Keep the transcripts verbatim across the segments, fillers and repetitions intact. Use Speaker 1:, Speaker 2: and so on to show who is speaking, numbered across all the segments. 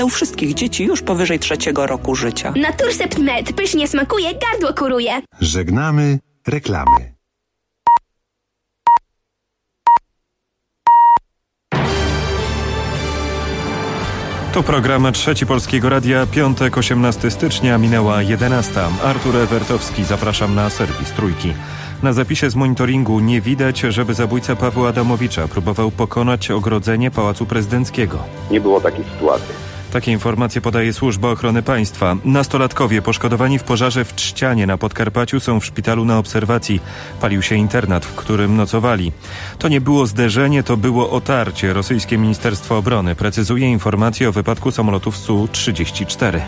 Speaker 1: U wszystkich dzieci już powyżej trzeciego roku życia.
Speaker 2: Naturcept kropka net. Pysznie smakuje, gardło kuruje.
Speaker 3: Żegnamy reklamy.
Speaker 4: To program Trzeci Polskiego Radia, piątek, osiemnastego stycznia, minęła jedenasta. Artur Ewertowski, zapraszam na serwis Trójki. Na zapisie z monitoringu nie widać, żeby zabójca Pawła Adamowicza próbował pokonać ogrodzenie Pałacu Prezydenckiego.
Speaker 5: Nie było takiej sytuacji.
Speaker 4: Takie informacje podaje Służba Ochrony Państwa. Nastolatkowie poszkodowani w pożarze w Trzcianie na Podkarpaciu są w szpitalu na obserwacji. Palił się internat, w którym nocowali. To nie było zderzenie, to było otarcie. Rosyjskie Ministerstwo Obrony precyzuje informacje o wypadku samolotów S U trzydzieści cztery.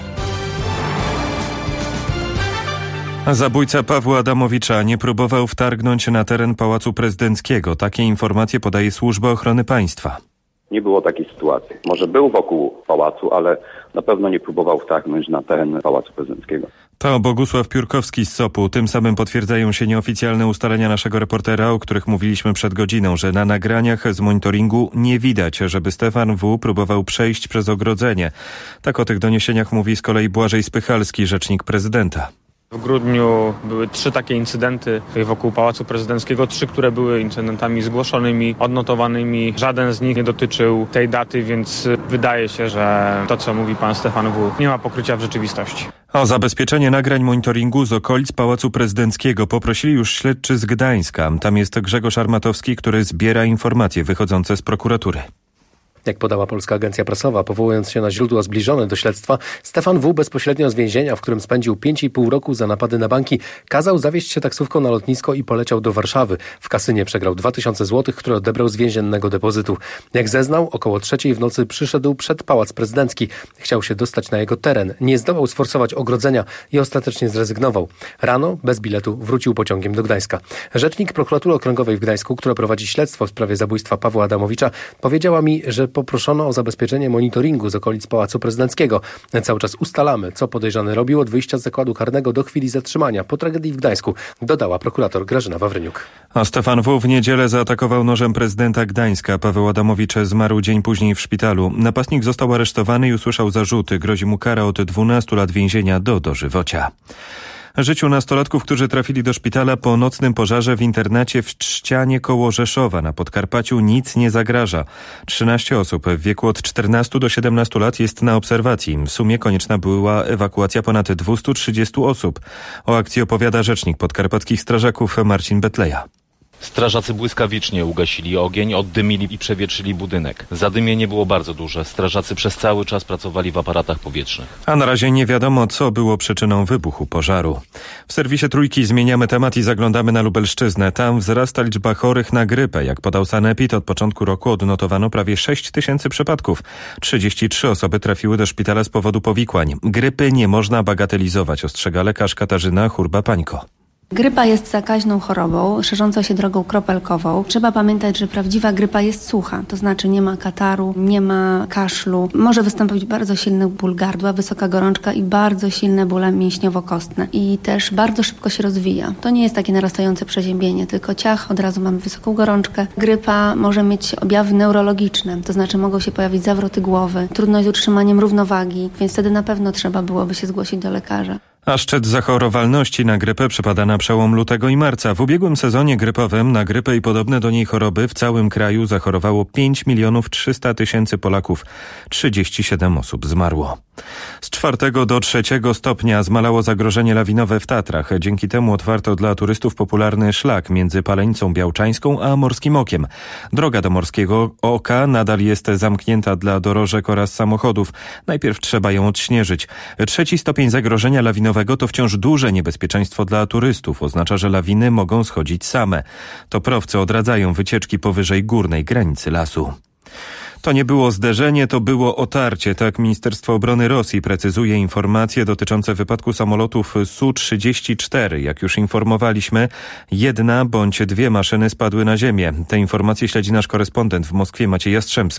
Speaker 4: Zabójca Pawła Adamowicza nie próbował wtargnąć na teren Pałacu Prezydenckiego. Takie informacje podaje Służba Ochrony Państwa.
Speaker 5: Nie było takiej sytuacji. Może był wokół pałacu, ale na pewno nie próbował wtargnąć na teren Pałacu Prezydenckiego.
Speaker 4: To Bogusław Piórkowski z SOP-u. Tym samym potwierdzają się nieoficjalne ustalenia naszego reportera, o których mówiliśmy przed godziną, że na nagraniach z monitoringu nie widać, żeby Stefan W. próbował przejść przez ogrodzenie. Tak o tych doniesieniach mówi z kolei Błażej Spychalski, rzecznik prezydenta.
Speaker 6: W grudniu były trzy takie incydenty wokół Pałacu Prezydenckiego, trzy, które były incydentami zgłoszonymi, odnotowanymi. Żaden z nich nie dotyczył tej daty, więc wydaje się, że to, co mówi pan Stefan W., nie ma pokrycia w rzeczywistości.
Speaker 4: O zabezpieczenie nagrań monitoringu z okolic Pałacu Prezydenckiego poprosili już śledczy z Gdańska. Tam jest Grzegorz Armatowski, który zbiera informacje wychodzące z prokuratury.
Speaker 7: Jak podała Polska Agencja Prasowa, powołując się na źródła zbliżone do śledztwa, Stefan W. bezpośrednio z więzienia, w którym spędził pięć i pół roku za napady na banki, kazał zawieźć się taksówką na lotnisko i poleciał do Warszawy. W kasynie przegrał dwa tysiące złotych, które odebrał z więziennego depozytu. Jak zeznał, około trzeciej w nocy przyszedł przed Pałac Prezydencki. Chciał się dostać na jego teren. Nie zdołał sforsować ogrodzenia i ostatecznie zrezygnował. Rano, bez biletu, wrócił pociągiem do Gdańska. Rzecznik Prokuratury Okręgowej w Gdańsku, która prowadzi śledztwo w sprawie zabójstwa Pawła Adamowicza, powiedziała mi, że poproszono o zabezpieczenie monitoringu z okolic Pałacu Prezydenckiego. Cały czas ustalamy, co podejrzany robił od wyjścia z zakładu karnego do chwili zatrzymania po tragedii w Gdańsku, dodała prokurator Grażyna Wawryniuk.
Speaker 4: A Stefan W. w niedzielę zaatakował nożem prezydenta Gdańska. Paweł Adamowicz zmarł dzień później w szpitalu. Napastnik został aresztowany i usłyszał zarzuty. Grozi mu kara od dwunastu lat więzienia do dożywocia. Życiu nastolatków, którzy trafili do szpitala po nocnym pożarze w internacie w Trzcianie koło Rzeszowa na Podkarpaciu, nic nie zagraża. trzynaście osób w wieku od czternastu do siedemnastu lat jest na obserwacji. W sumie konieczna była ewakuacja ponad dwieście trzydzieści osób. O akcji opowiada rzecznik podkarpackich strażaków Marcin Betleja.
Speaker 8: Strażacy błyskawicznie ugasili ogień, oddymili i przewietrzyli budynek. Zadymienie było bardzo duże. Strażacy przez cały czas pracowali w aparatach powietrznych.
Speaker 4: A na razie nie wiadomo, co było przyczyną wybuchu pożaru. W serwisie Trójki zmieniamy temat i zaglądamy na Lubelszczyznę. Tam wzrasta liczba chorych na grypę. Jak podał Sanepid, od początku roku odnotowano prawie sześć tysięcy przypadków. trzydzieści trzy osoby trafiły do szpitala z powodu powikłań. Grypy nie można bagatelizować, ostrzega lekarz Katarzyna Hurba-Pańko.
Speaker 9: Grypa jest zakaźną chorobą, szerzącą się drogą kropelkową. Trzeba pamiętać, że prawdziwa grypa jest sucha, to znaczy nie ma kataru, nie ma kaszlu. Może wystąpić bardzo silny ból gardła, wysoka gorączka i bardzo silne bóle mięśniowo-kostne. I też bardzo szybko się rozwija. To nie jest takie narastające przeziębienie, tylko ciach, od razu mamy wysoką gorączkę. Grypa może mieć objawy neurologiczne, to znaczy mogą się pojawić zawroty głowy, trudność z utrzymaniem równowagi, więc wtedy na pewno trzeba byłoby się zgłosić do lekarza.
Speaker 4: A szczyt zachorowalności na grypę przypada na przełom lutego i marca. W ubiegłym sezonie grypowym na grypę i podobne do niej choroby w całym kraju zachorowało pięć milionów trzysta tysięcy Polaków. trzydzieści siedem osób zmarło. Z czwartego do trzeciego stopnia zmalało zagrożenie lawinowe w Tatrach. Dzięki temu otwarto dla turystów popularny szlak między Palenicą Białczańską a Morskim Okiem. Droga do Morskiego Oka nadal jest zamknięta dla dorożek oraz samochodów. Najpierw trzeba ją odśnieżyć. Trzeci stopień zagrożenia lawinowego to wciąż duże niebezpieczeństwo dla turystów. Oznacza, że lawiny mogą schodzić same. Toprowcy odradzają wycieczki powyżej górnej granicy lasu. To nie było zderzenie, to było otarcie. Tak Ministerstwo Obrony Rosji precyzuje informacje dotyczące wypadku samolotów S U trzydzieści cztery. Jak już informowaliśmy, jedna bądź dwie maszyny spadły na ziemię. Te informacje śledzi nasz korespondent w Moskwie Maciej Jastrzębski.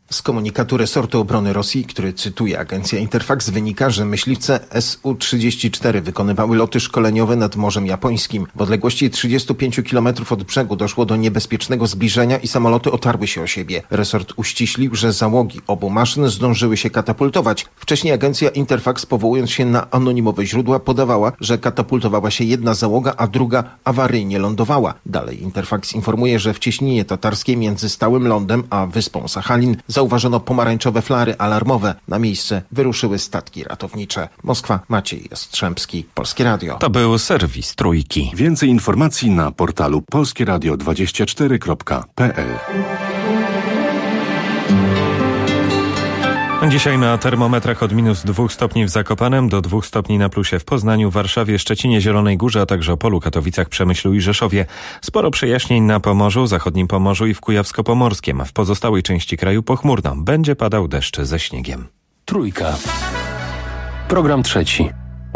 Speaker 10: Z komunikatu resortu obrony Rosji, który cytuje agencja Interfax, wynika, że myśliwce S U trzydzieści cztery wykonywały loty szkoleniowe nad Morzem Japońskim. W odległości trzydziestu pięciu kilometrów od brzegu doszło do niebezpiecznego zbliżenia i samoloty otarły się o siebie. Resort uściślił, że załogi obu maszyn zdążyły się katapultować. Wcześniej agencja Interfax, powołując się na anonimowe źródła, podawała, że katapultowała się jedna załoga, a druga awaryjnie lądowała. Dalej Interfax informuje, że w cieśninie tatarskiej między stałym lądem a wyspą Sachalin zauważono pomarańczowe flary alarmowe. Na miejsce wyruszyły statki ratownicze. Moskwa, Maciej Jastrzębski, Polskie Radio.
Speaker 4: To był serwis Trójki.
Speaker 3: Więcej informacji na portalu polskie radio dwadzieścia cztery kropka p l.
Speaker 4: Dzisiaj na termometrach od minus dwóch stopni w Zakopanem do dwóch stopni na plusie w Poznaniu, Warszawie, Szczecinie, Zielonej Górze, a także Opolu, Katowicach, Przemyślu i Rzeszowie. Sporo przejaśnień na Pomorzu, zachodnim Pomorzu i w Kujawsko-Pomorskiem. W pozostałej części kraju pochmurno. Będzie padał deszcz ze śniegiem.
Speaker 11: Trójka. Program trzeci.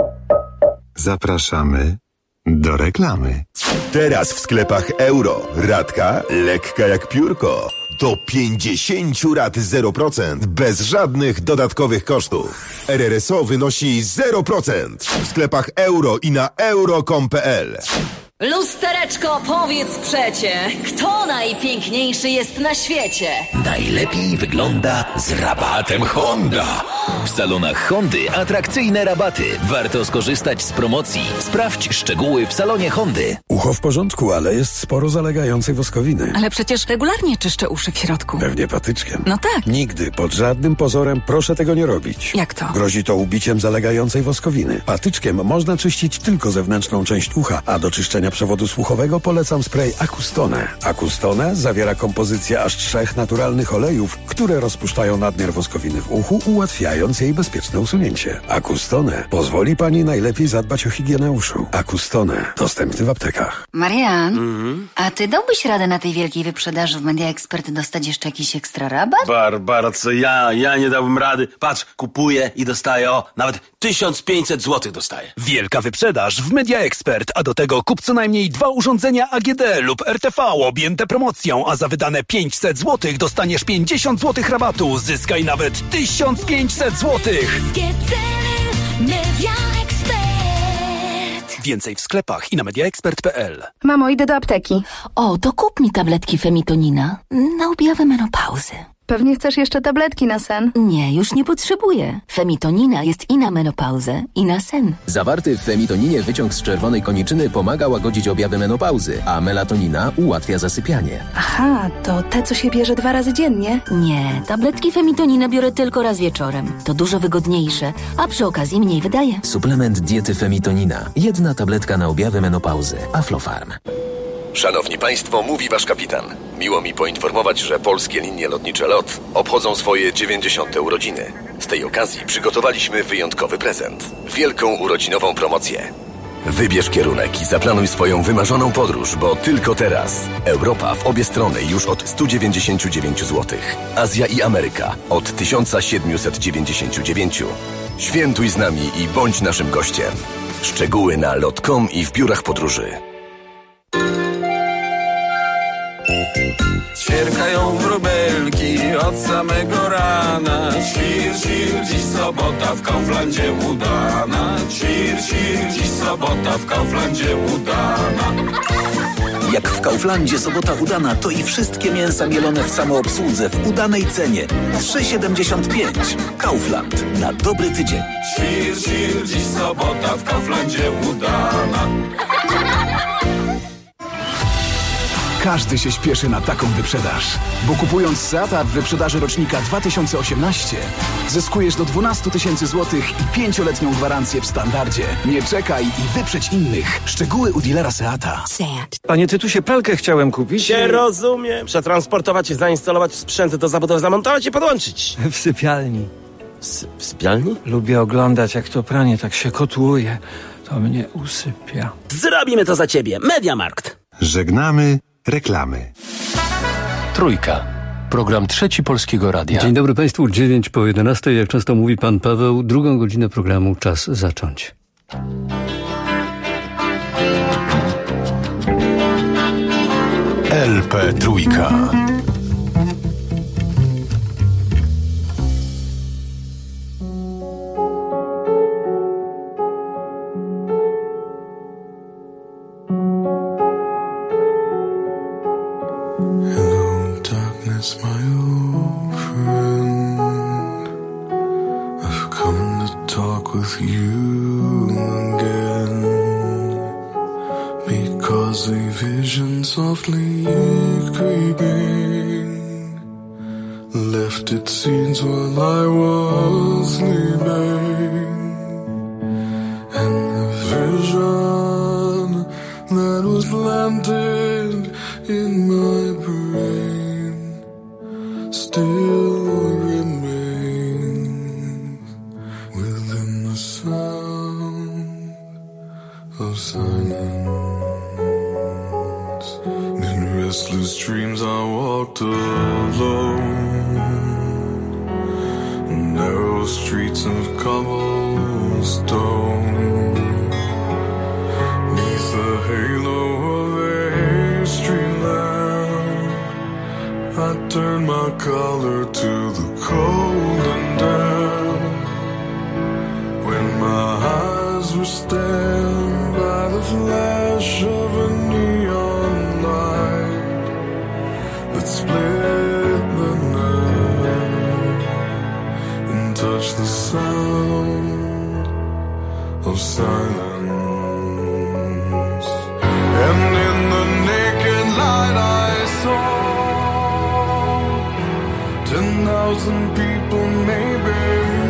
Speaker 3: Zapraszamy do reklamy.
Speaker 12: Teraz w sklepach Euro. Radka lekka jak piórko. Do pięćdziesięciu rat zero procent bez żadnych dodatkowych kosztów. R R S O wynosi zero procent w sklepach Euro i na euro kropka com kropka p l.
Speaker 13: Lustereczko, powiedz przecie, kto najpiękniejszy jest na świecie?
Speaker 14: Najlepiej wygląda z rabatem Honda. W salonach Hondy atrakcyjne rabaty. Warto skorzystać z promocji. Sprawdź szczegóły w salonie Hondy.
Speaker 15: Ucho w porządku, ale jest sporo zalegającej woskowiny.
Speaker 16: Ale przecież regularnie czyszczę uszy w środku.
Speaker 15: Pewnie patyczkiem.
Speaker 16: No tak.
Speaker 15: Nigdy, pod żadnym pozorem proszę tego nie robić.
Speaker 16: Jak to?
Speaker 15: Grozi to ubiciem zalegającej woskowiny. Patyczkiem można czyścić tylko zewnętrzną część ucha, a do czyszczenia przewodu słuchowego polecam spray Acustone. Acustone zawiera kompozycję aż trzech naturalnych olejów, które rozpuszczają nadmiar woskowiny w uchu, ułatwiając jej bezpieczne usunięcie. Acustone pozwoli pani najlepiej zadbać o higienę uszu. Acustone dostępny w aptekach.
Speaker 17: Marian, mm-hmm. a ty dałbyś radę na tej wielkiej wyprzedaży w Media Expert dostać jeszcze jakiś ekstra rabat?
Speaker 18: Barbara, co ja? Ja nie dałbym rady. Patrz, kupuję i dostaję, o, nawet tysiąc pięćset złotych dostaję.
Speaker 19: Wielka wyprzedaż w Media Expert, a do tego kup co najmniej dwa urządzenia A G D lub R T V objęte promocją, a za wydane pięćset złotych dostaniesz pięćdziesiąt złotych rabatu. Zyskaj nawet tysiąc pięćset złotych.
Speaker 20: Media Expert.
Speaker 19: Więcej w sklepach i na media expert kropka p l.
Speaker 2: Mamo, idę do apteki.
Speaker 21: O, to kup mi tabletki Femitonina na objawę menopauzy.
Speaker 2: Pewnie chcesz jeszcze tabletki na sen?
Speaker 21: Nie, już nie potrzebuję. Femitonina jest i na menopauzę, i na sen.
Speaker 14: Zawarty w femitoninie wyciąg z czerwonej koniczyny pomaga łagodzić objawy menopauzy, a melatonina ułatwia zasypianie.
Speaker 2: Aha, to te, co się bierze dwa razy dziennie?
Speaker 21: Nie, tabletki Femitonina biorę tylko raz wieczorem. To dużo wygodniejsze, a przy okazji mniej wydaje.
Speaker 14: Suplement diety Femitonina. Jedna tabletka na objawy menopauzy. Aflofarm.
Speaker 22: Szanowni Państwo, mówi Wasz kapitan. Miło mi poinformować, że polskie linie lotnicze LOT obchodzą swoje dziewięćdziesiąte urodziny. Z tej okazji przygotowaliśmy wyjątkowy prezent. Wielką urodzinową promocję. Wybierz kierunek i zaplanuj swoją wymarzoną podróż, bo tylko teraz. Europa w obie strony już od stu dziewięćdziesięciu dziewięciu złotych. Azja i Ameryka od tysiąc siedemset dziewięćdziesiąt dziewięć. Świętuj z nami i bądź naszym gościem. Szczegóły na lot kropka com i w biurach podróży.
Speaker 23: Ćwierkają wróbelki od samego rana. Ćwir, ćwir, dziś sobota w Kauflandzie udana. Ćwir, ćwir, dziś sobota w Kauflandzie udana.
Speaker 14: Jak w Kauflandzie sobota udana, to i wszystkie mięsa mielone w samoobsłudze w udanej cenie. trzy siedemdziesiąt pięć. Kaufland. Na dobry tydzień.
Speaker 23: Ćwir, ćwir, dziś sobota w Kauflandzie udana.
Speaker 19: Każdy się śpieszy na taką wyprzedaż, bo kupując Seata w wyprzedaży rocznika dwa tysiące osiemnaście zyskujesz do dwanaście tysięcy złotych i pięcioletnią gwarancję w standardzie. Nie czekaj i wyprzedź innych. Szczegóły u dealera Seata.
Speaker 24: Seat. Panie Tytusie, pralkę chciałem kupić.
Speaker 18: Się rozumiem. Przetransportować, zainstalować sprzęt do zabudowy, zamontować i podłączyć.
Speaker 24: W sypialni.
Speaker 18: S- w sypialni?
Speaker 24: Lubię oglądać, jak to pranie tak się kotłuje. To mnie usypia.
Speaker 18: Zrobimy to za ciebie. Mediamarkt.
Speaker 3: Żegnamy reklamy.
Speaker 11: Trójka. Program Trzeci Polskiego Radia.
Speaker 25: Dzień dobry Państwu, dziewięć po jedenastej, jak często mówi Pan Paweł, drugą godzinę programu czas zacząć.
Speaker 12: L P Trójka.
Speaker 1: talk with you again, because a vision softly creeping left its seeds while I was sleeping, and the vision that was planted in my brain still remains within the sound of silence. In restless dreams I walked alone, narrow streets of cobblestone, neath the halo of a street lamp. I turned my collar to the cold and damp, when my eyes were stabbed by the flash of a neon light that split the night and touched the sound of silence. And in the naked light I saw ten thousand people, maybe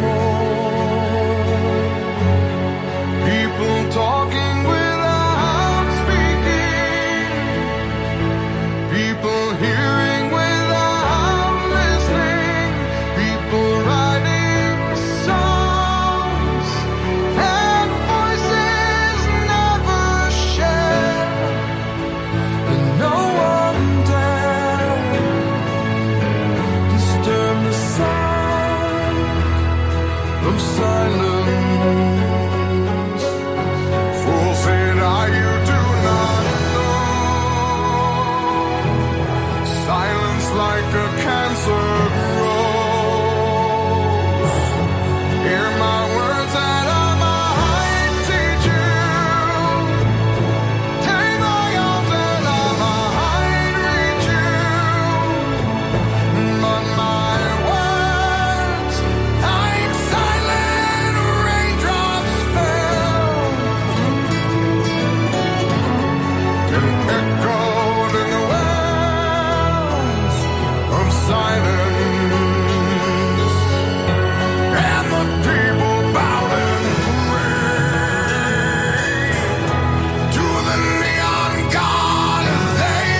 Speaker 1: more, people talking without speaking, people hearing without listening, people writing songs that voices never share, and no one dared disturb the sound of silence. Fool said I, you do not know, silence like a cancer grows. Hear my words that I might teach you, take my arms that I might reach you, but my words like silent raindrops fell and echoed in the wells of silence, and the people bowed and prayed to the neon god they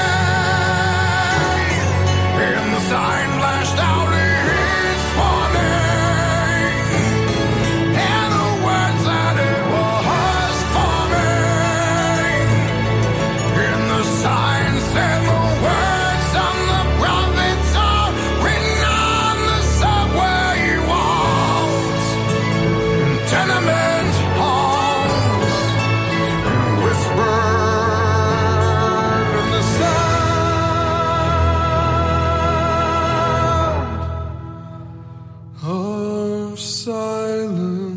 Speaker 1: made, and the sign flashed out its warning, and the words that it was forming, and the sign said the words of the prophets are written on the subway walls, in tenement halls, and whispered in the sound of silence.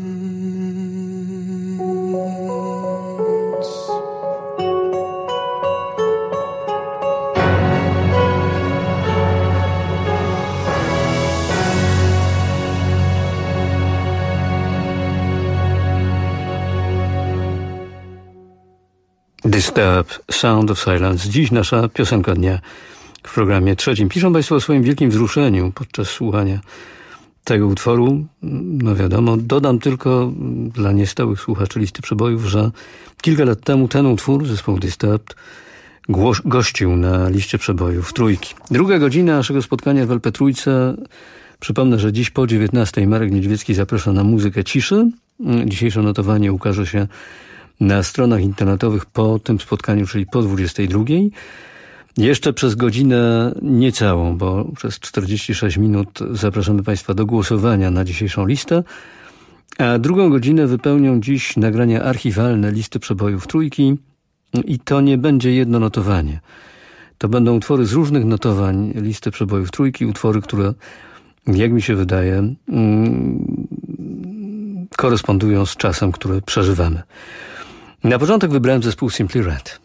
Speaker 25: Disturbed, Sound of Silence. Dziś nasza piosenka dnia w programie trzecim. Piszą Państwo o swoim wielkim wzruszeniu podczas słuchania tego utworu. No wiadomo, dodam tylko dla niestałych słuchaczy listy przebojów, że kilka lat temu ten utwór, zespół Disturbed, głos- gościł na liście przebojów Trójki. Druga godzina naszego spotkania w el pe Trójce. Przypomnę, że dziś po dziewiętnastej Marek Niedźwiecki zaprasza na muzykę ciszy. Dzisiejsze notowanie ukaże się na stronach internetowych po tym spotkaniu, czyli po dwudziestej drugiej. Jeszcze przez godzinę niecałą, bo przez czterdzieści sześć minut zapraszamy Państwa do głosowania na dzisiejszą listę, a drugą godzinę wypełnią dziś nagrania archiwalne listy przebojów Trójki i to nie będzie jedno notowanie. To będą utwory z różnych notowań listy przebojów Trójki, utwory, które, jak mi się wydaje, mm, korespondują z czasem, który przeżywamy. Na początek wybrałem zespół Simply Red.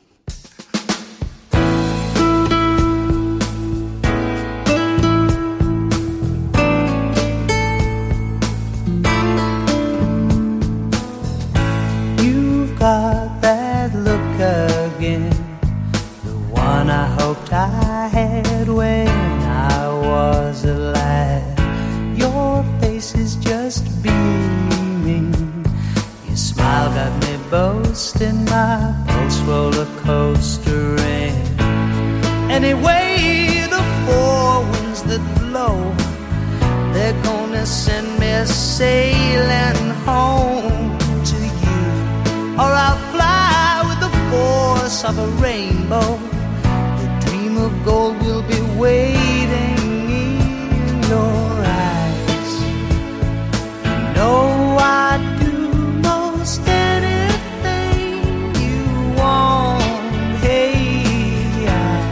Speaker 5: just beaming. Your smile got me boasting, my pulse roller coastering. Anyway, the four winds that blow, they're gonna send me sailing home to you. Or I'll fly with the force of a rainbow. The dream of gold will be waiting in your eyes. You know I'd do most anything you want. Hey, I,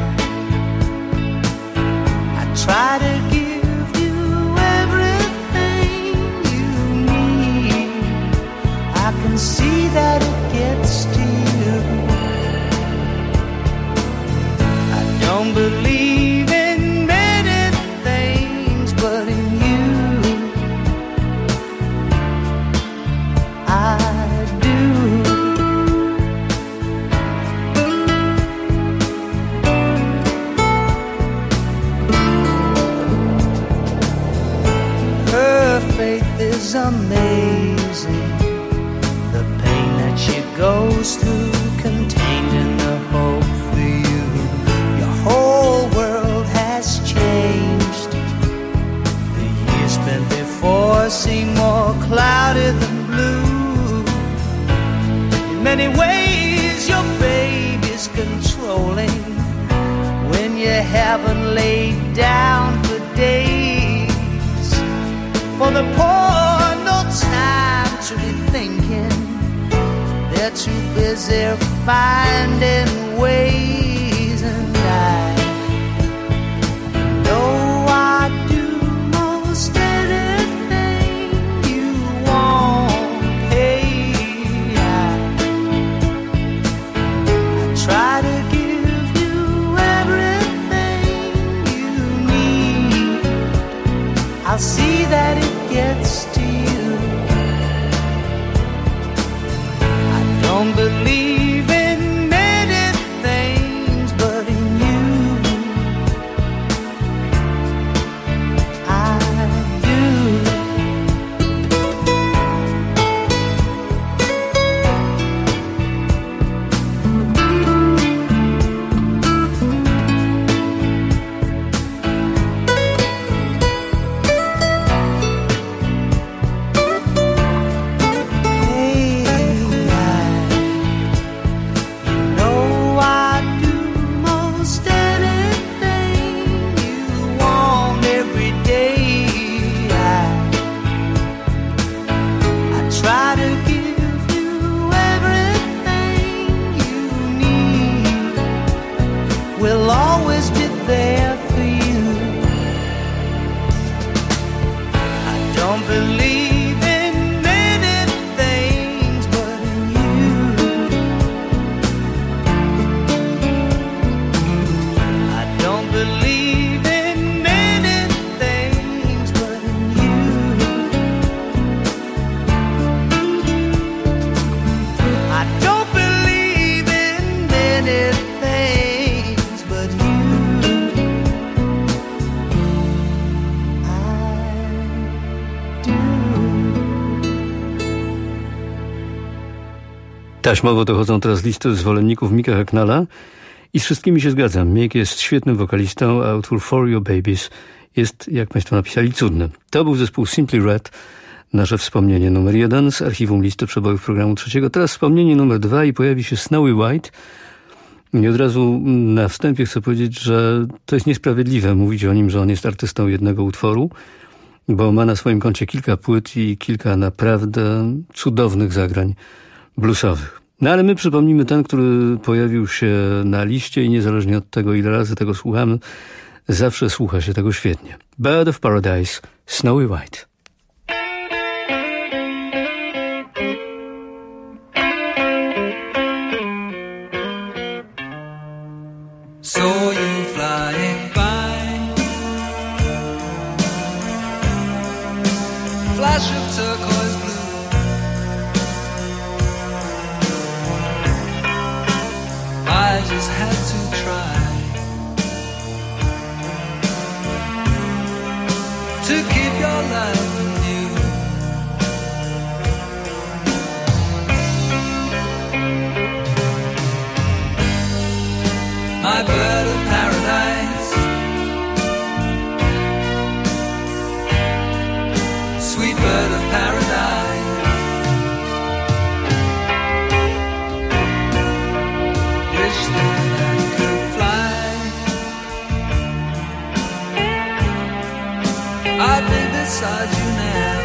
Speaker 5: I try to give you everything you need. I can see that it gets to you. I don't believe in many things, but in you I do. Her faith is amazing. The pain that she goes through, contained in the hope for you. Your whole world has changed. The years spent before seem more cloudy than blue. In many ways your baby's controlling. When you haven't laid down for days. For the poor, no time to be thinking. They're too busy finding ways. And I know I'd do most anything you want. Hey, I, I try to give you everything you need. I'll see that it gets to you. I don't believe in many things, but in you I do.
Speaker 25: Taśmowo dochodzą teraz listy zwolenników Micka Hacknalla i z wszystkimi się zgadzam. Mick jest świetnym wokalistą, a utwór For Your Babies jest, jak Państwo napisali, cudny. To był zespół Simply Red, nasze wspomnienie numer jeden z archiwum listy przebojów programu trzeciego. Teraz wspomnienie numer dwa i pojawi się Snowy White. I od razu na wstępie chcę powiedzieć, że to jest niesprawiedliwe mówić o nim, że on jest artystą jednego utworu, bo ma na swoim koncie kilka płyt i kilka naprawdę cudownych zagrań bluesowych. No ale my przypomnimy ten, który pojawił się na liście i niezależnie od tego, ile razy tego słuchamy, zawsze słucha się tego świetnie. Bird of Paradise, Snowy White.
Speaker 6: Saw you flying by, flash of turquoise blue, I just had to try to keep your love beside you now.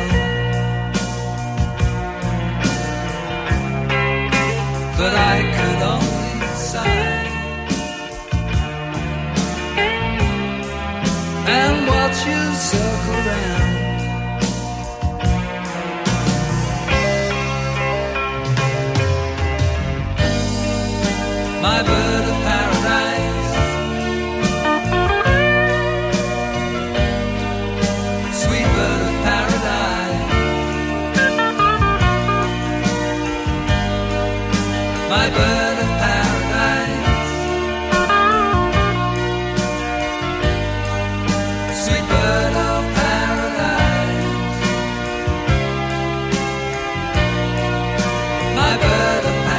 Speaker 6: But I could only sigh and watch you circle round. My bird of paradise, sweet bird of paradise, my bird of paradise, sweet bird of paradise, my bird of paradise.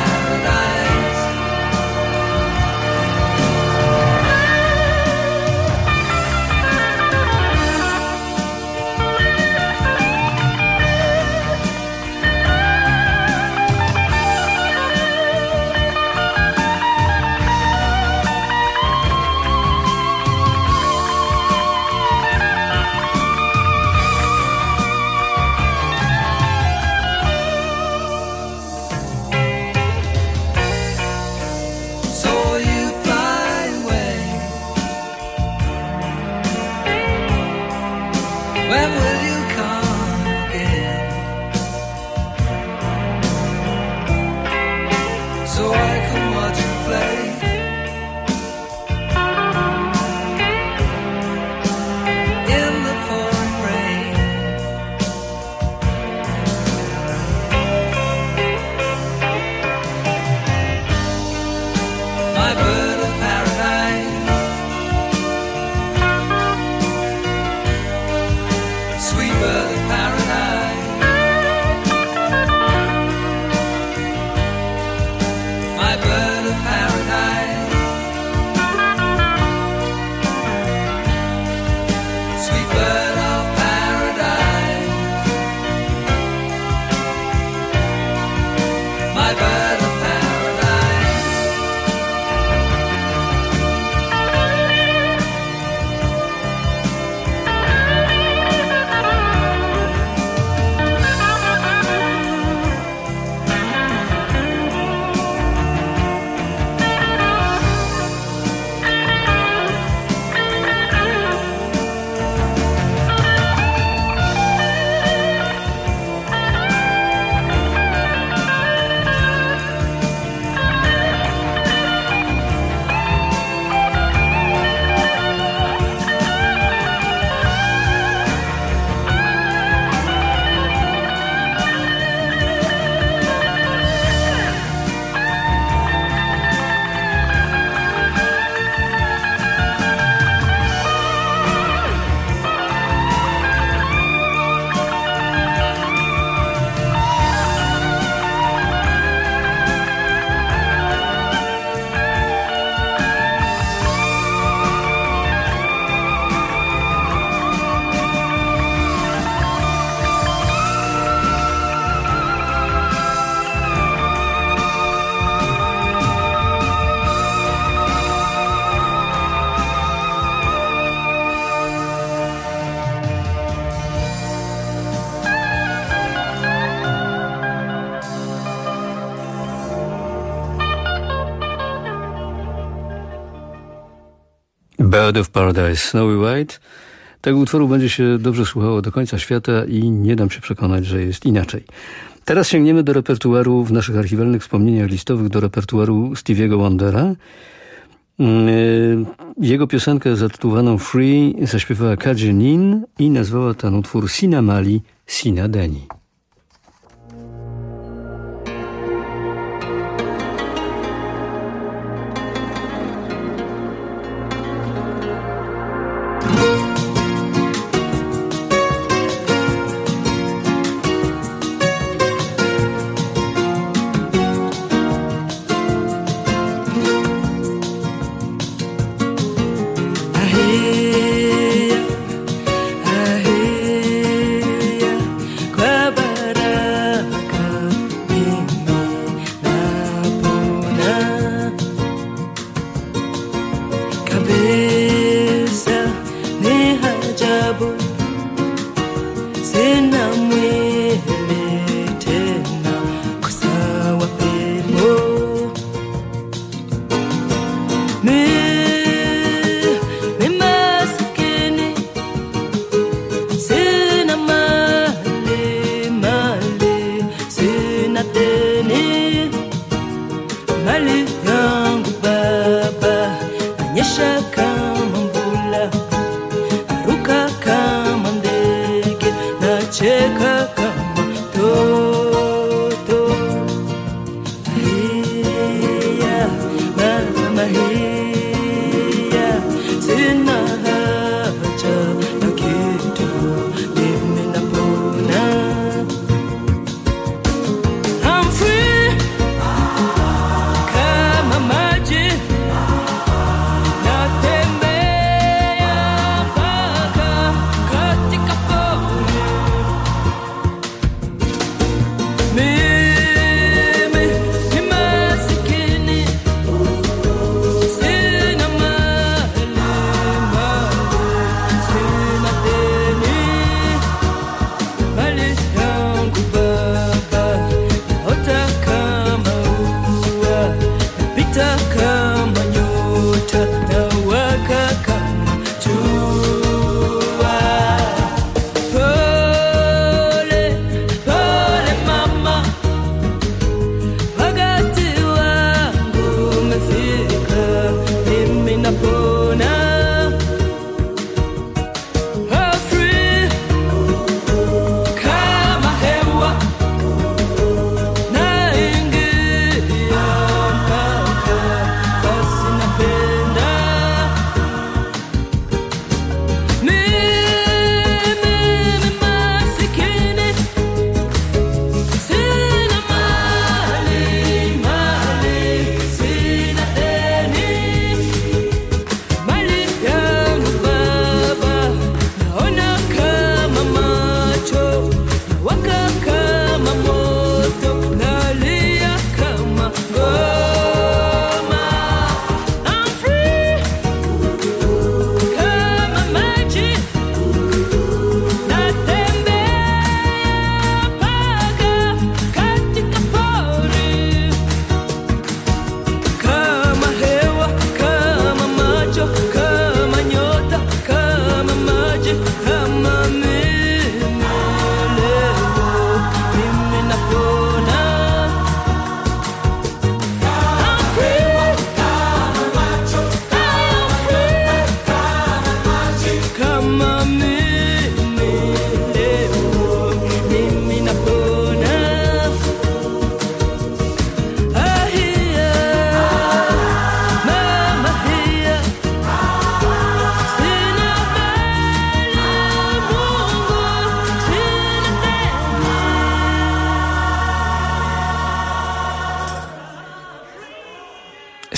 Speaker 6: When will you come again? So I can watch you play. In the pouring rain. My bird of paradise, sweet bird of paradise, my bird of paradise, sweet bird of paradise, my bird of paradise.
Speaker 25: Bird of Paradise, Snowy White. Tego utworu będzie się dobrze słuchało do końca świata i nie dam się przekonać, że jest inaczej. Teraz sięgniemy do repertuaru w naszych archiwalnych wspomnieniach listowych, do repertuaru Stevie'ego Wondera. Jego piosenkę zatytułowaną Free zaśpiewała Kaja Nin i nazwała ten utwór Sina Mali, Sina Deni.
Speaker 6: I hear ya, I hear ya.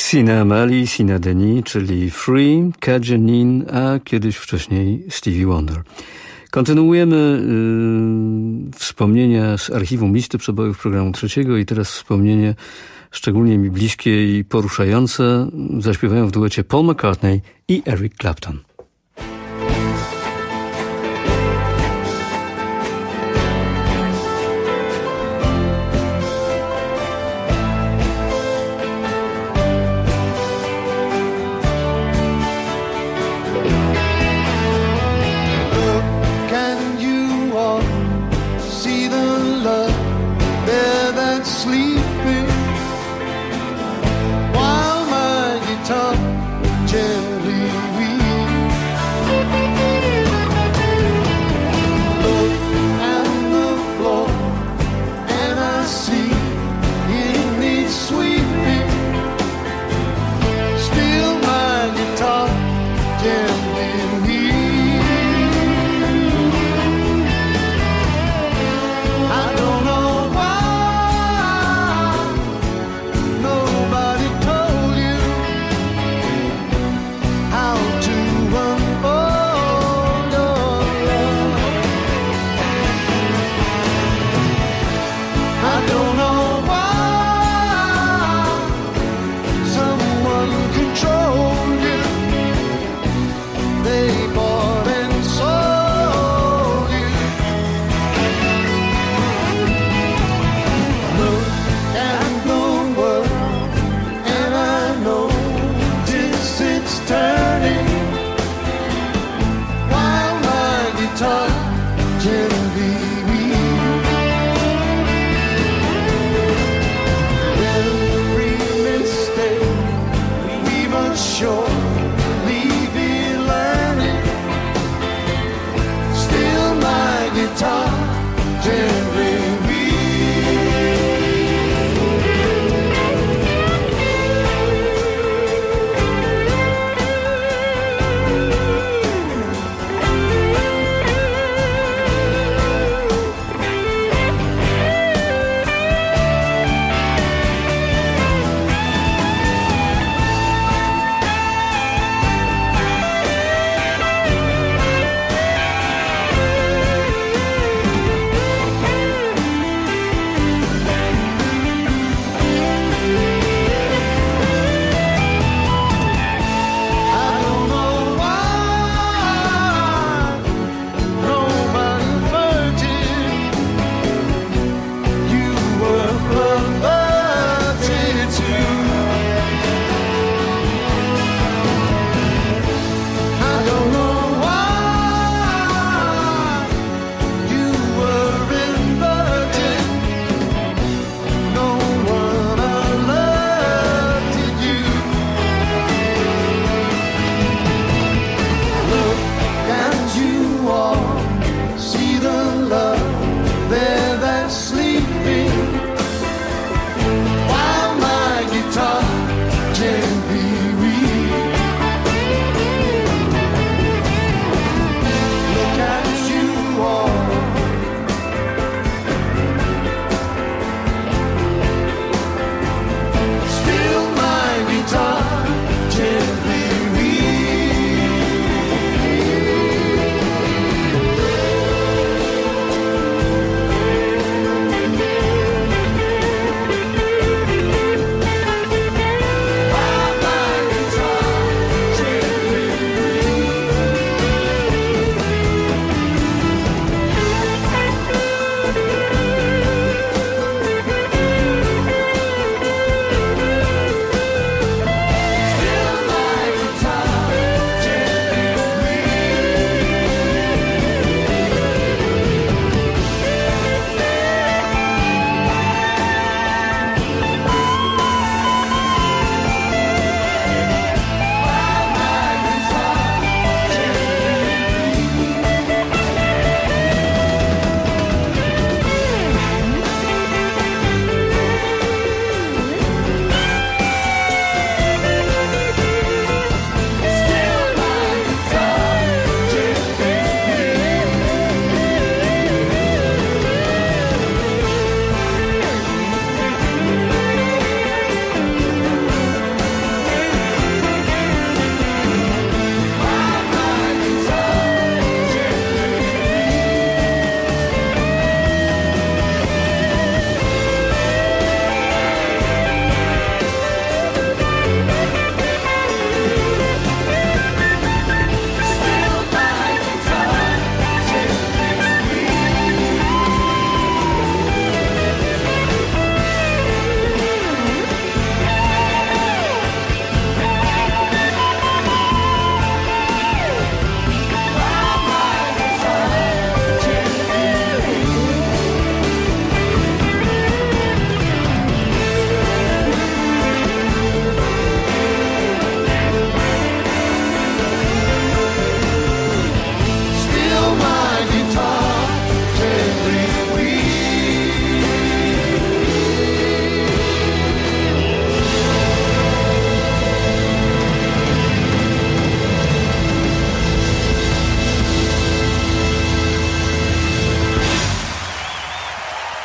Speaker 25: Sina Mali, Sina Denis, czyli Free, Kajanin, a kiedyś wcześniej Stevie Wonder. Kontynuujemy yy, wspomnienia z archiwum listy przebojów programu trzeciego i teraz wspomnienie szczególnie mi bliskie i poruszające. Zaśpiewają w duecie Paul McCartney i Eric Clapton.
Speaker 1: While my guitar gently weeps.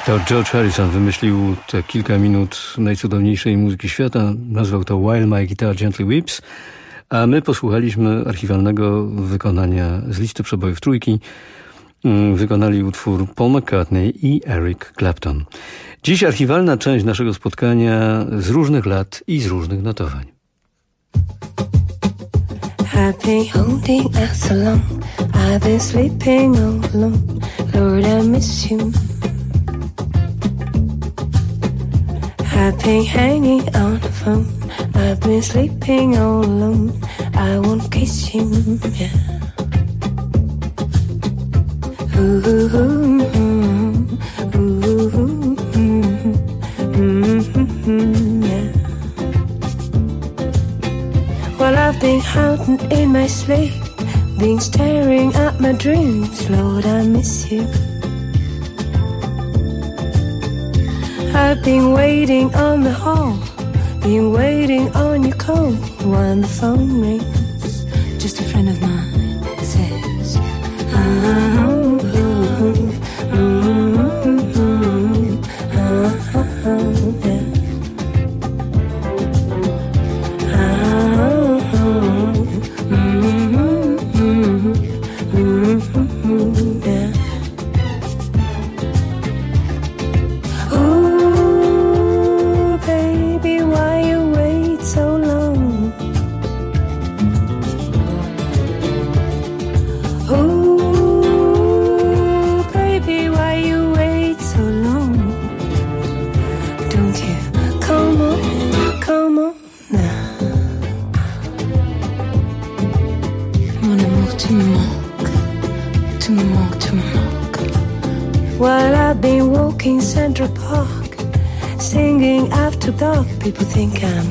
Speaker 25: To George Harrison wymyślił te kilka minut najcudowniejszej muzyki świata. Nazwał to While My Guitar Gently Weeps. A my posłuchaliśmy archiwalnego wykonania z listy przebojów trójki. Wykonali utwór Paul McCartney i Eric Clapton. Dziś archiwalna część naszego spotkania z różnych lat i z różnych notowań.
Speaker 4: I've been holding out so long, I've been sleeping all alone, Lord I miss you. I've been hanging on the phone, I've been sleeping all alone, I won't kiss you, yeah. Ooh, ooh, ooh, ooh, ooh, yeah. Well, I've been hiding in my sleep, been staring at my dreams, Lord, I miss you. I've been waiting on the hall, been waiting on your call. When the phone rings, just a friend of mine says, oh, oh, oh, oh, oh, oh, yeah. While I've been walking Central Park, singing after dark, people think I'm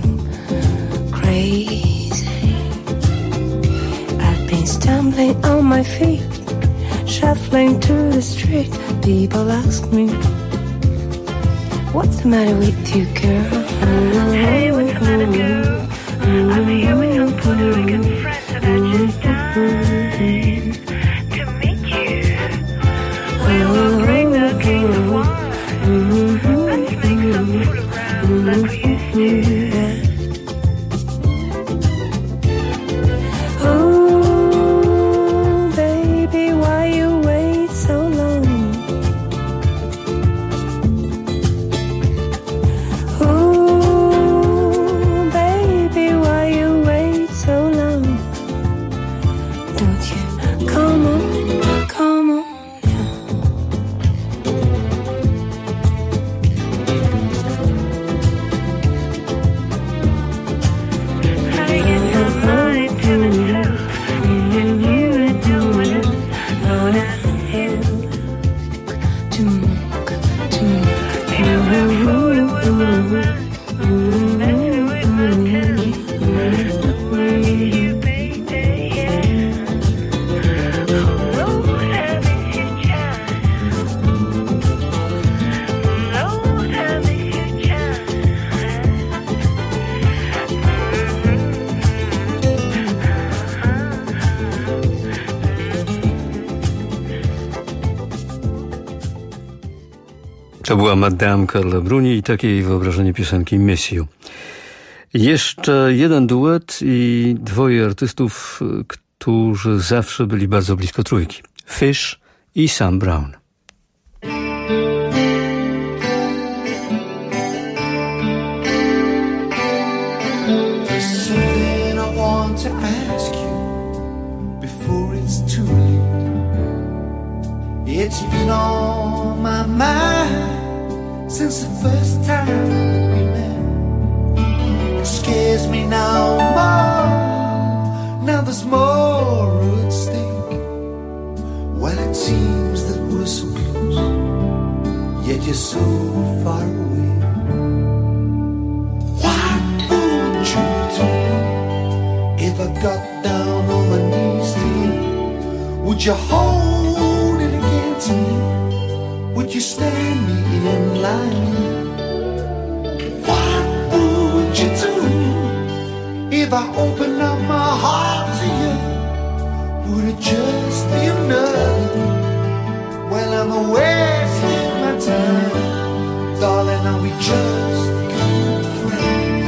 Speaker 4: crazy. I've been stumbling on my feet, shuffling to the street. People ask me, what's the matter with you, girl?
Speaker 7: Hey, what's the matter, girl? I'm here with some Puerto Rican friends and I just dying to meet you. We will bring the case of wine. Let's make some fool around like we used to.
Speaker 4: Oh, baby, why you wait so long? Oh, baby, why you wait so long? Don't you come on, come on.
Speaker 25: To była Madame Carla Bruni i takie jej wyobrażenie piosenki Miss You. Jeszcze jeden duet i dwoje artystów, którzy zawsze byli bardzo blisko trójki. Fish i Sam Brown.
Speaker 8: There's something I want to ask you before it's too late. It's been on my mind since the first time we met. It scares me now more. Now there's more at stake. Well, it seems that we're so close, yet you're so far away. What would you do if I got down on my knees to you? Would you hold it against me? Would you stand me in line? What would you do if I opened up my heart to you? Would it just be enough? Well, I'm wasting my time. just good friends.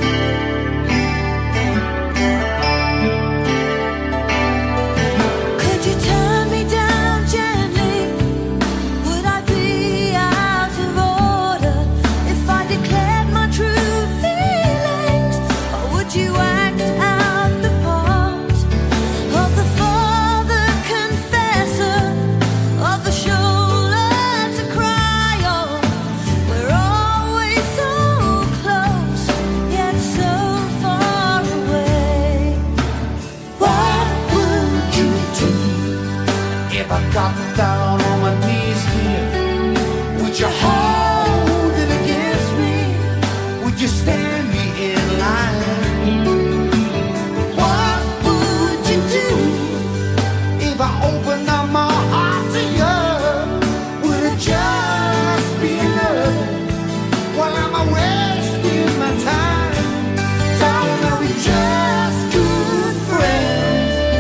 Speaker 20: Could you turn me down gently? Would I be out of order if I declared my true feelings? Or would you act out the part of the father confessor, of the shoulder to cry on? We're always so close, yet so far away.
Speaker 8: What would you do if I got down on my knees here? Would you hold it against me? Would you stand me in line? What would you do if I opened up my heart to you? Would it just be love? While am I wasting my time? Darling, are we just good friends?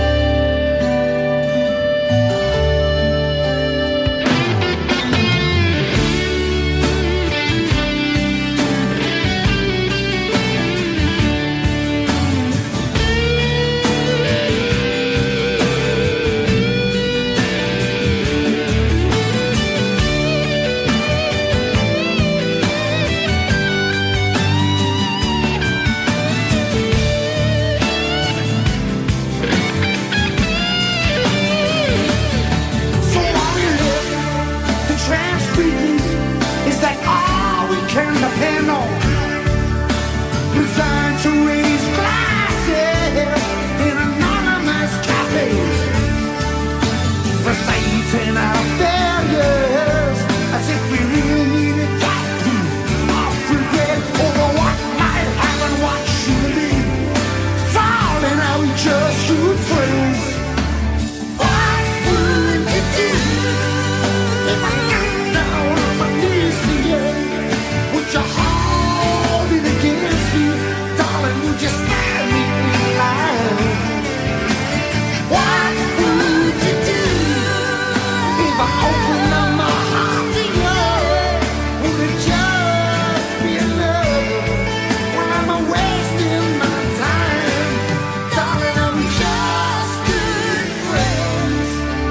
Speaker 8: So are we left to transfuse? Is that all we can depend on? Resigned to raise glasses in anonymous cafes, reciting our failures as if we really needed that. Off regret over what might happen, what should be. Darling, are we just good friends? What would you do if I got down on my knees to you? Would you hold it against me? Darling, would you stand me in line? What would you do if I opened up my heart to you? Would it just be love? Or am I wasting my time? Darling, I'm just good friends.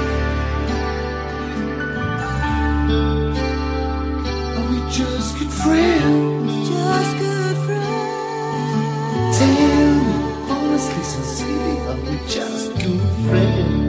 Speaker 8: Are we just good friends?
Speaker 20: Just good friends.
Speaker 8: Tell me honestly, sincerely, are we just good friends?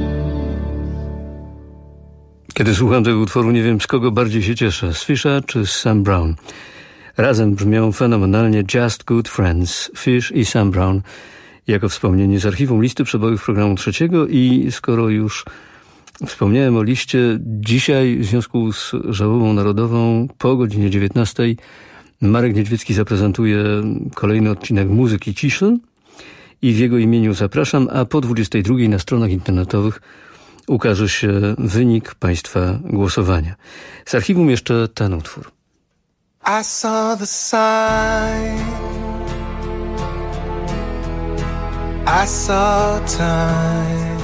Speaker 25: Kiedy słucham tego utworu, nie wiem, z kogo bardziej się cieszę, z Fisha czy z Sam Brown. Razem brzmią fenomenalnie Just Good Friends, Fish i Sam Brown, jako wspomnienie z archiwum listy przebojów programu trzeciego. I skoro już wspomniałem o liście, dzisiaj w związku z żałobą narodową po godzinie dziewiętnastej Marek Niedźwiecki zaprezentuje kolejny odcinek Muzyki Ciszy i w jego imieniu zapraszam, a po dwudziestej drugiej na stronach internetowych ukaże się wynik Państwa głosowania. Z archiwum jeszcze ten utwór.
Speaker 1: I saw the sign, I saw time,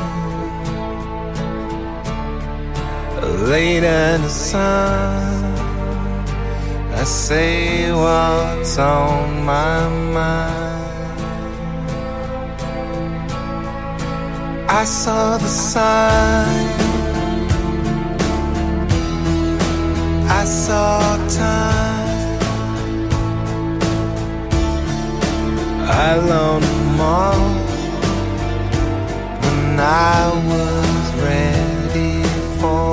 Speaker 1: late in the sun, I say what's on my mind. I saw the sign, I saw time, I loaned them all when I was ready for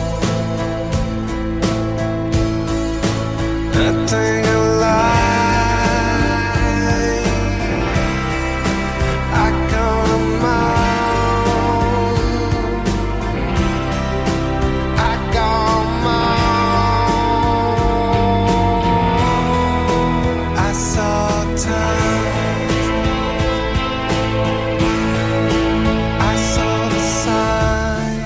Speaker 1: nothing alive. I got them all, I got them all. I saw time, I saw the sign,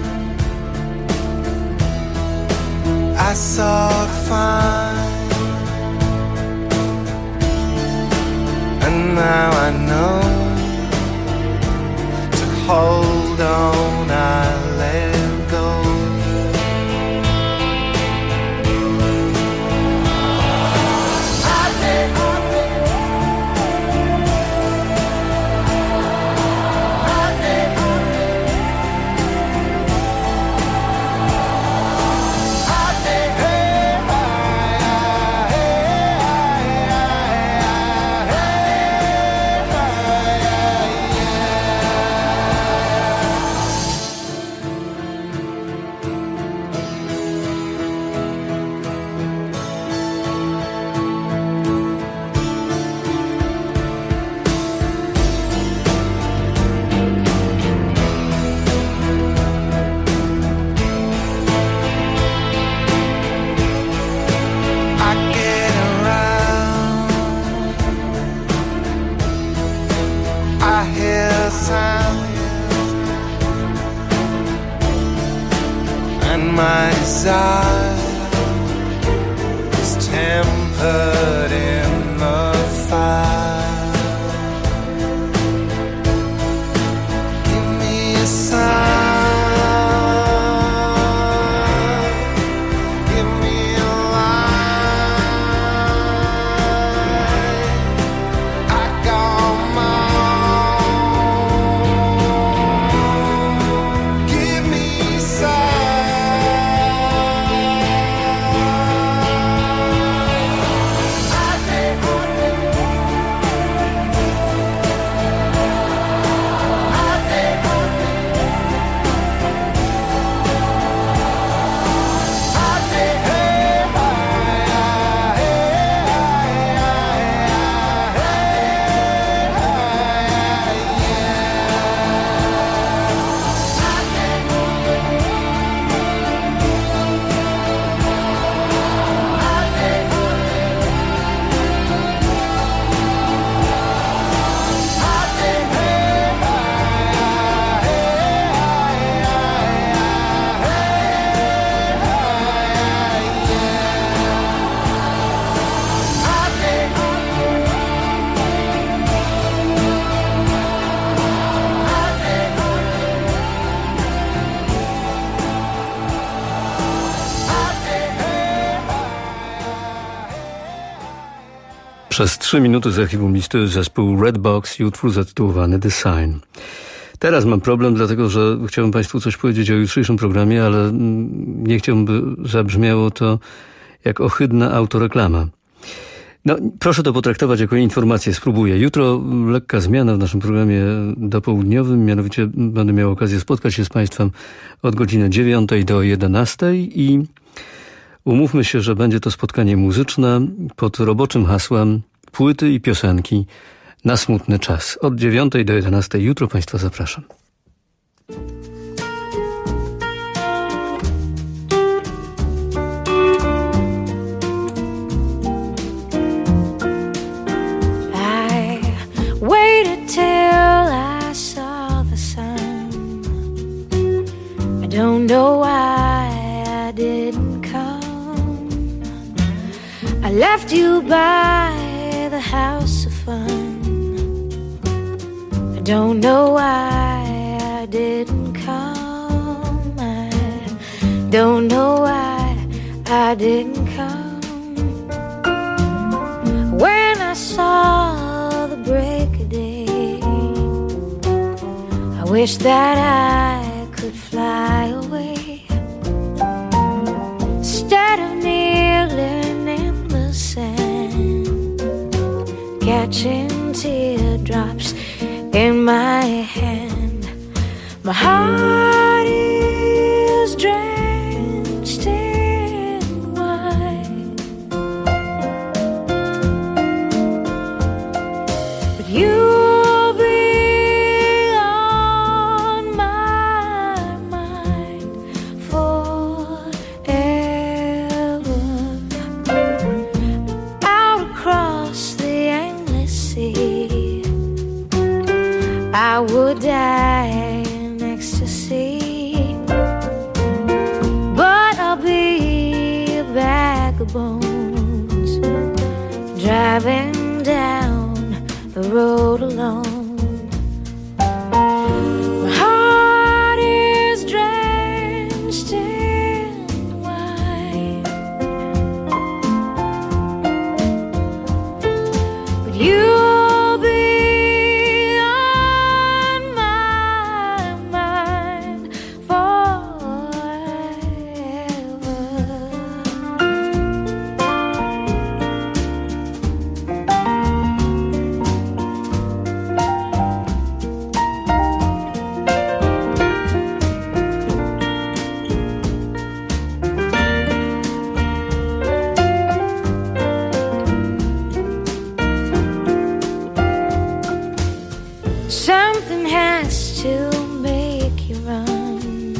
Speaker 1: I saw it fine. And now I know to hold on, I let go. hurt in the fire. Give me a sign, give me a line. I got my own. Give me a sign.
Speaker 25: Przez trzy minuty z archiwum listy zespół Redbox i utwór zatytułowany The Sign. Teraz mam problem, dlatego że chciałbym Państwu coś powiedzieć o jutrzejszym programie, ale nie chciałbym, by zabrzmiało to jak ohydna autoreklama. No, proszę to potraktować jako informację, spróbuję. Jutro lekka zmiana w naszym programie dopołudniowym, mianowicie będę miał okazję spotkać się z Państwem od godziny dziewiątej do jedenastej i umówmy się, że będzie to spotkanie muzyczne pod roboczym hasłem płyty i piosenki na smutny czas. Od dziewiątej do jedenastej jutro Państwa zapraszam.
Speaker 4: I waited till I saw the sun. I don't know why I didn't come. I left you by the house of fun. I don't know why I didn't come. I don't know why I didn't come. When I saw the break of day, I wish that I could fly away instead of kneeling in the sand, catching teardrops in my hand. My heart is drenched in wine, but you'll be on my mind forever. Out across the endless sea, I would die in ecstasy, but I'll be a bag of bones, driving down the road alone. My heart is drenched in wine, but you'll be on my mind forever. Something has to make you run.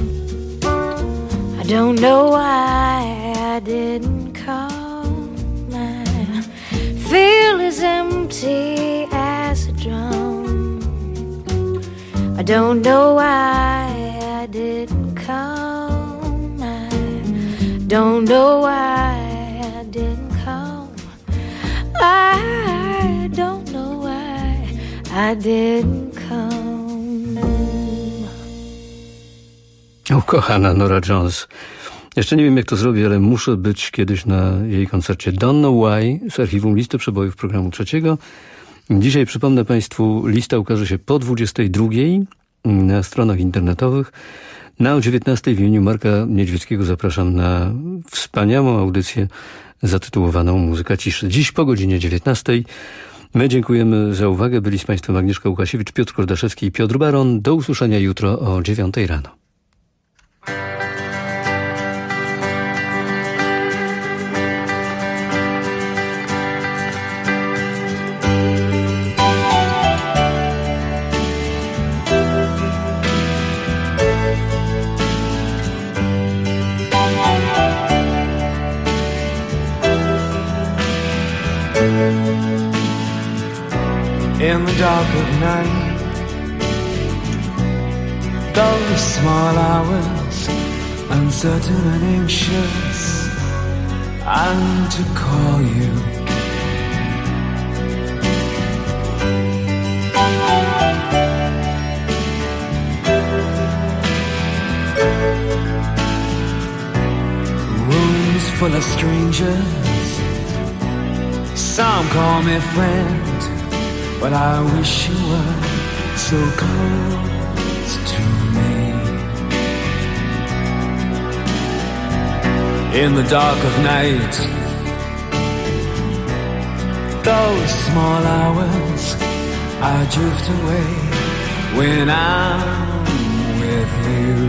Speaker 4: I don't know why I didn't come. I feel as empty as a drum. I don't know why I didn't come. I don't know why I didn't come. I didn't come.
Speaker 25: Ukochana Nora Jones. Jeszcze nie wiem, jak to zrobię, ale muszę być kiedyś na jej koncercie Don't Know Why z archiwum Listy Przebojów programu trzeciego. Dzisiaj przypomnę Państwu, lista ukaże się po dwudziestej drugiej na stronach internetowych. Na o dziewiętnastej w imieniu Marka Niedźwieckiego zapraszam na wspaniałą audycję zatytułowaną Muzyka ciszy. Dziś po godzinie dziewiętnastej. My dziękujemy za uwagę. Byli z Państwem Agnieszka Łukasiewicz, Piotr Kordaszewski i Piotr Baron. Do usłyszenia jutro o dziewiątej rano.
Speaker 8: In the dark of night, those small hours, uncertain and anxious, I need to call you. Rooms full of strangers, some call me friend, but I wish you were so close to me. In the dark of night, those small hours, I drift away when I'm with you.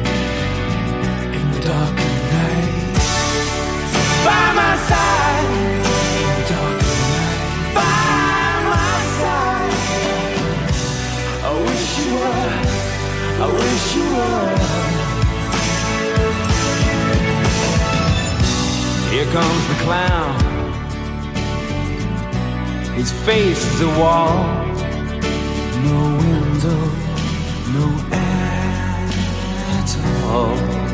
Speaker 8: In the dark of night, by my side. In the dark of night, by my side. I wish you were, I wish you were. Here comes the clown. His face is a wall. No window, no air at all.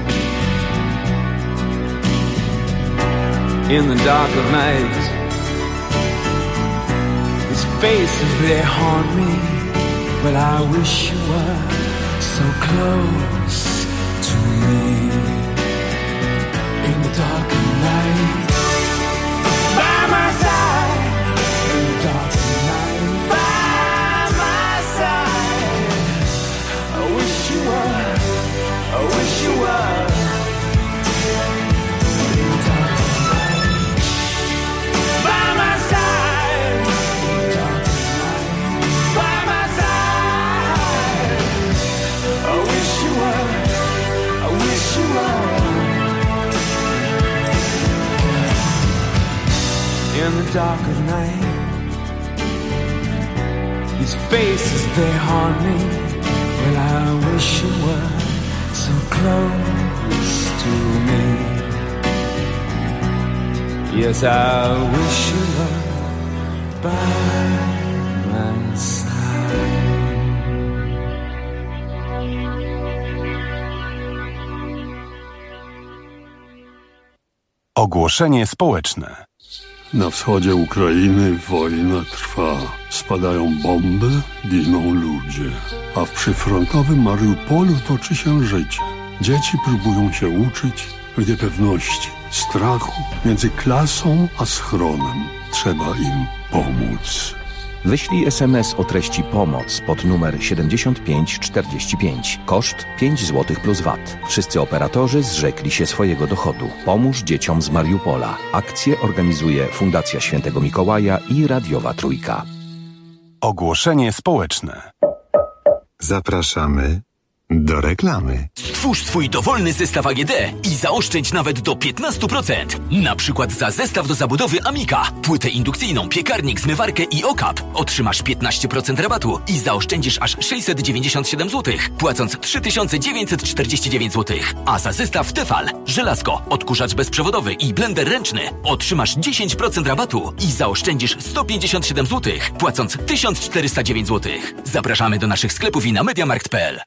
Speaker 8: In the dark of night, his face is there haunt me. But I wish you were so close to me. In the dark of night, by my side. In the dark of night, by my side. I wish you were, I wish you were. In the dark of night, by my side. In the dark of night, by my side. I wish you were, I wish you were. In the dark of night, his face is there haunt me. Well, I wish you were so close to me. Yes, I wish you were by my side.
Speaker 3: Ogłoszenie społeczne.
Speaker 9: Na wschodzie Ukrainy wojna trwa. Spadają bomby, giną ludzie. A w przyfrontowym Mariupolu toczy się życie. Dzieci próbują się uczyć w niepewności, strachu między klasą a schronem. Trzeba im pomóc.
Speaker 10: Wyślij es em es o treści pomoc pod numer siedemdziesiąt pięć czterdzieści pięć. Koszt pięć złotych plus V A T. Wszyscy operatorzy zrzekli się swojego dochodu. Pomóż dzieciom z Mariupola. Akcję organizuje Fundacja Świętego Mikołaja i Radiowa Trójka.
Speaker 3: Ogłoszenie społeczne.
Speaker 13: Zapraszamy do reklamy.
Speaker 14: Stwórz swój dowolny zestaw A G D i zaoszczędź nawet do piętnaście procent. Na przykład za zestaw do zabudowy Amika, płytę indukcyjną, piekarnik, zmywarkę i okap otrzymasz piętnaście procent rabatu i zaoszczędzisz aż sześćset dziewięćdziesiąt siedem złotych, płacąc trzy tysiące dziewięćset czterdzieści dziewięć złotych. A za zestaw Tefal, żelazko, odkurzacz bezprzewodowy i blender ręczny otrzymasz dziesięć procent rabatu i zaoszczędzisz sto pięćdziesiąt siedem złotych, płacąc tysiąc czterysta dziewięć złotych. Zapraszamy do naszych sklepów i na mediamarkt kropka p l.
Speaker 15: Nieludzko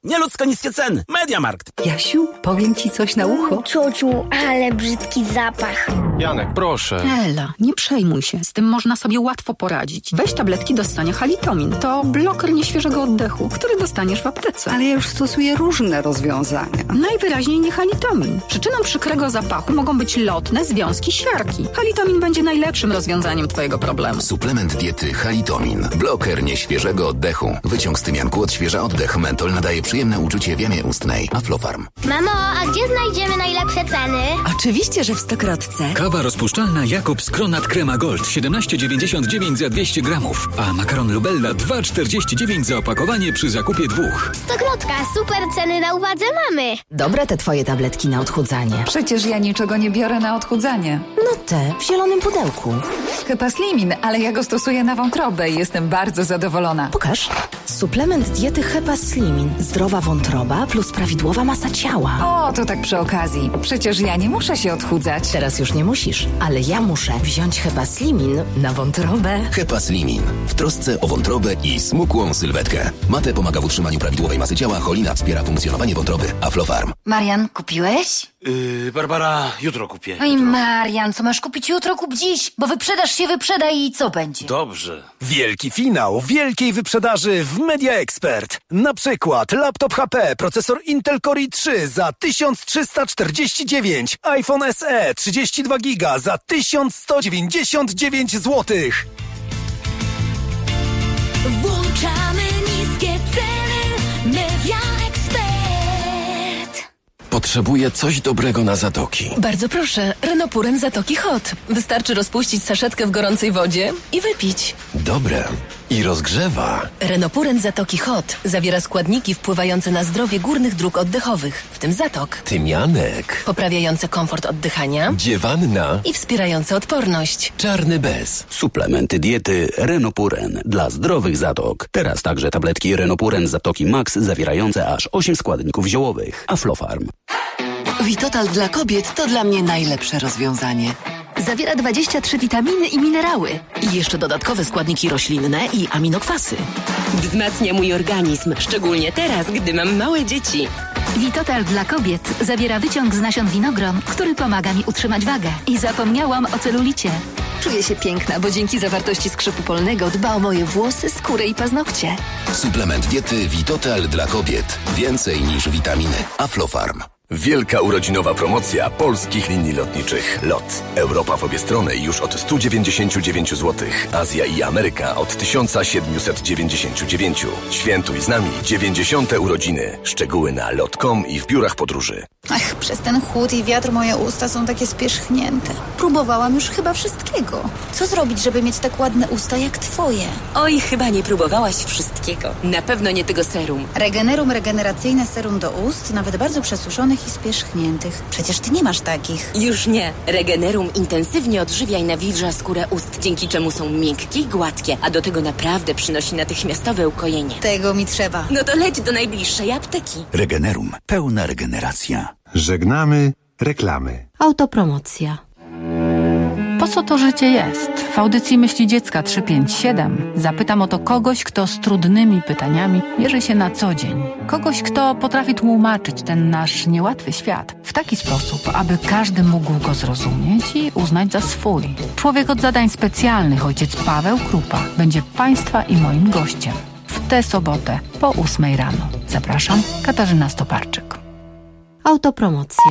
Speaker 18: niskie ceny. Mediamarkt.
Speaker 2: Jasiu, powiem ci coś na ucho.
Speaker 15: Ciociu, ale brzydki zapach.
Speaker 11: Janek, proszę.
Speaker 2: Ela, nie przejmuj się. Z tym można sobie łatwo poradzić. Weź tabletki do ssania Halitomin. To bloker nieświeżego oddechu, który dostaniesz w aptece.
Speaker 16: Ale ja już stosuję różne rozwiązania.
Speaker 2: Najwyraźniej nie Halitomin. Przyczyną przykrego zapachu mogą być lotne związki siarki. Halitomin będzie najlepszym rozwiązaniem twojego problemu.
Speaker 17: Suplement diety Halitomin. Bloker nieświeżego oddechu. Wyciąg z tymianku odświeża oddech. Mentol nadaje przyjemne uczucie w jamie ustnej. Aflofarm.
Speaker 15: Mamo, a gdzie znajdziemy najlepsze ceny?
Speaker 2: Oczywiście, że w Stokrotce.
Speaker 21: Kawa rozpuszczalna Jakobs Kronat Crema Gold siedemnaście dziewięćdziesiąt dziewięć za dwieście gramów, a makaron Lubella dwa czterdzieści dziewięć za opakowanie przy zakupie dwóch.
Speaker 15: Stokrotka, super ceny na uwadze mamy.
Speaker 2: Dobre te twoje tabletki na odchudzanie.
Speaker 16: Przecież ja niczego nie biorę na odchudzanie.
Speaker 2: No te, w zielonym pudełku.
Speaker 16: Hepaslimin, ale ja go stosuję na wątrobę i jestem bardzo zadowolona.
Speaker 2: Pokaż. Suplement diety Hepaslimin. Zdrowa wątroba plus prawidłowa masa ciała.
Speaker 16: O, to tak przy okazji. Przecież ja nie muszę się odchudzać.
Speaker 2: Teraz już nie musisz, ale ja muszę wziąć Hepaslimin na wątrobę.
Speaker 17: Hepaslimin. W trosce o wątrobę i smukłą sylwetkę. Mate pomaga w utrzymaniu prawidłowej masy ciała, cholina wspiera funkcjonowanie wątroby. Aflofarm.
Speaker 26: Marian, kupiłeś?
Speaker 18: Yy, Barbara, jutro kupię.
Speaker 26: Oj, Marian, co masz kupić jutro, kup dziś, bo wyprzedaż się wyprzeda i co będzie?
Speaker 18: Dobrze.
Speaker 27: Wielki finał wielkiej wyprzedaży w Media Expert. Na przykład laptop H P, procesor Intel Core i trzy za tysiąc trzysta czterdzieści dziewięć, iPhone S E trzydzieści dwa giga za tysiąc sto dziewięćdziesiąt dziewięć złotych.
Speaker 20: Włączamy niskie ceny. Media Expert.
Speaker 22: Potrzebuję coś dobrego na zatoki.
Speaker 28: Bardzo proszę, Renopuren Zatoki Hot. Wystarczy rozpuścić saszetkę w gorącej wodzie i wypić.
Speaker 22: Dobre. I rozgrzewa.
Speaker 28: Renopuren Zatoki Hot zawiera składniki wpływające na zdrowie górnych dróg oddechowych, w tym zatok.
Speaker 22: Tymianek.
Speaker 28: Poprawiające komfort oddychania.
Speaker 22: Dziewanna.
Speaker 28: I wspierające odporność.
Speaker 22: Czarny bez.
Speaker 29: Suplementy diety Renopuren dla zdrowych zatok. Teraz także tabletki Renopuren Zatoki Max zawierające aż osiem składników ziołowych. Aflofarm.
Speaker 30: Vitotal dla kobiet to dla mnie najlepsze rozwiązanie.
Speaker 28: Zawiera dwadzieścia trzy witaminy i minerały. I jeszcze dodatkowe składniki roślinne i aminokwasy.
Speaker 31: Wzmacnia mój organizm, szczególnie teraz, gdy mam małe dzieci.
Speaker 32: Vitotal dla kobiet zawiera wyciąg z nasion winogron, który pomaga mi utrzymać wagę. I zapomniałam o celulicie.
Speaker 28: Czuję się piękna, bo dzięki zawartości skrzypu polnego dba o moje włosy, skórę i paznokcie.
Speaker 17: Suplement diety Vitotal dla kobiet. Więcej niż witaminy. Aflofarm. Wielka urodzinowa promocja polskich linii lotniczych LOT. Europa w obie strony już od sto dziewięćdziesiąt dziewięć złotych. Azja i Ameryka od tysiąc siedemset dziewięćdziesiąt dziewięć. Świętuj z nami dziewięćdziesiąte urodziny. Szczegóły na lot kropka com i w biurach podróży.
Speaker 33: Ach, przez ten chłód i wiatr moje usta są takie spierzchnięte. Próbowałam już chyba wszystkiego. Co zrobić, żeby mieć tak ładne usta jak twoje?
Speaker 31: Oj, chyba nie próbowałaś wszystkiego. Na pewno nie tego serum.
Speaker 33: Regenerum regeneracyjne serum do ust, nawet bardzo przesuszonych i spierzchniętych. Przecież ty nie masz takich.
Speaker 31: Już nie. Regenerum intensywnie odżywia i nawilża skórę ust, dzięki czemu są miękkie i gładkie, a do tego naprawdę przynosi natychmiastowe ukojenie.
Speaker 33: Tego mi trzeba.
Speaker 31: No to leć do najbliższej apteki.
Speaker 34: Regenerum. Pełna regeneracja.
Speaker 13: Żegnamy reklamy.
Speaker 35: Autopromocja. Po co to życie jest? W audycji Myśli Dziecka trzysta pięćdziesiąt siedem zapytam o to kogoś, kto z trudnymi pytaniami mierzy się na co dzień. Kogoś, kto potrafi tłumaczyć ten nasz niełatwy świat w taki sposób, aby każdy mógł go zrozumieć i uznać za swój. Człowiek od zadań specjalnych, ojciec Paweł Krupa, będzie Państwa i moim gościem w tę sobotę po ósmej rano. Zapraszam, Katarzyna Stoparczyk. Autopromocja.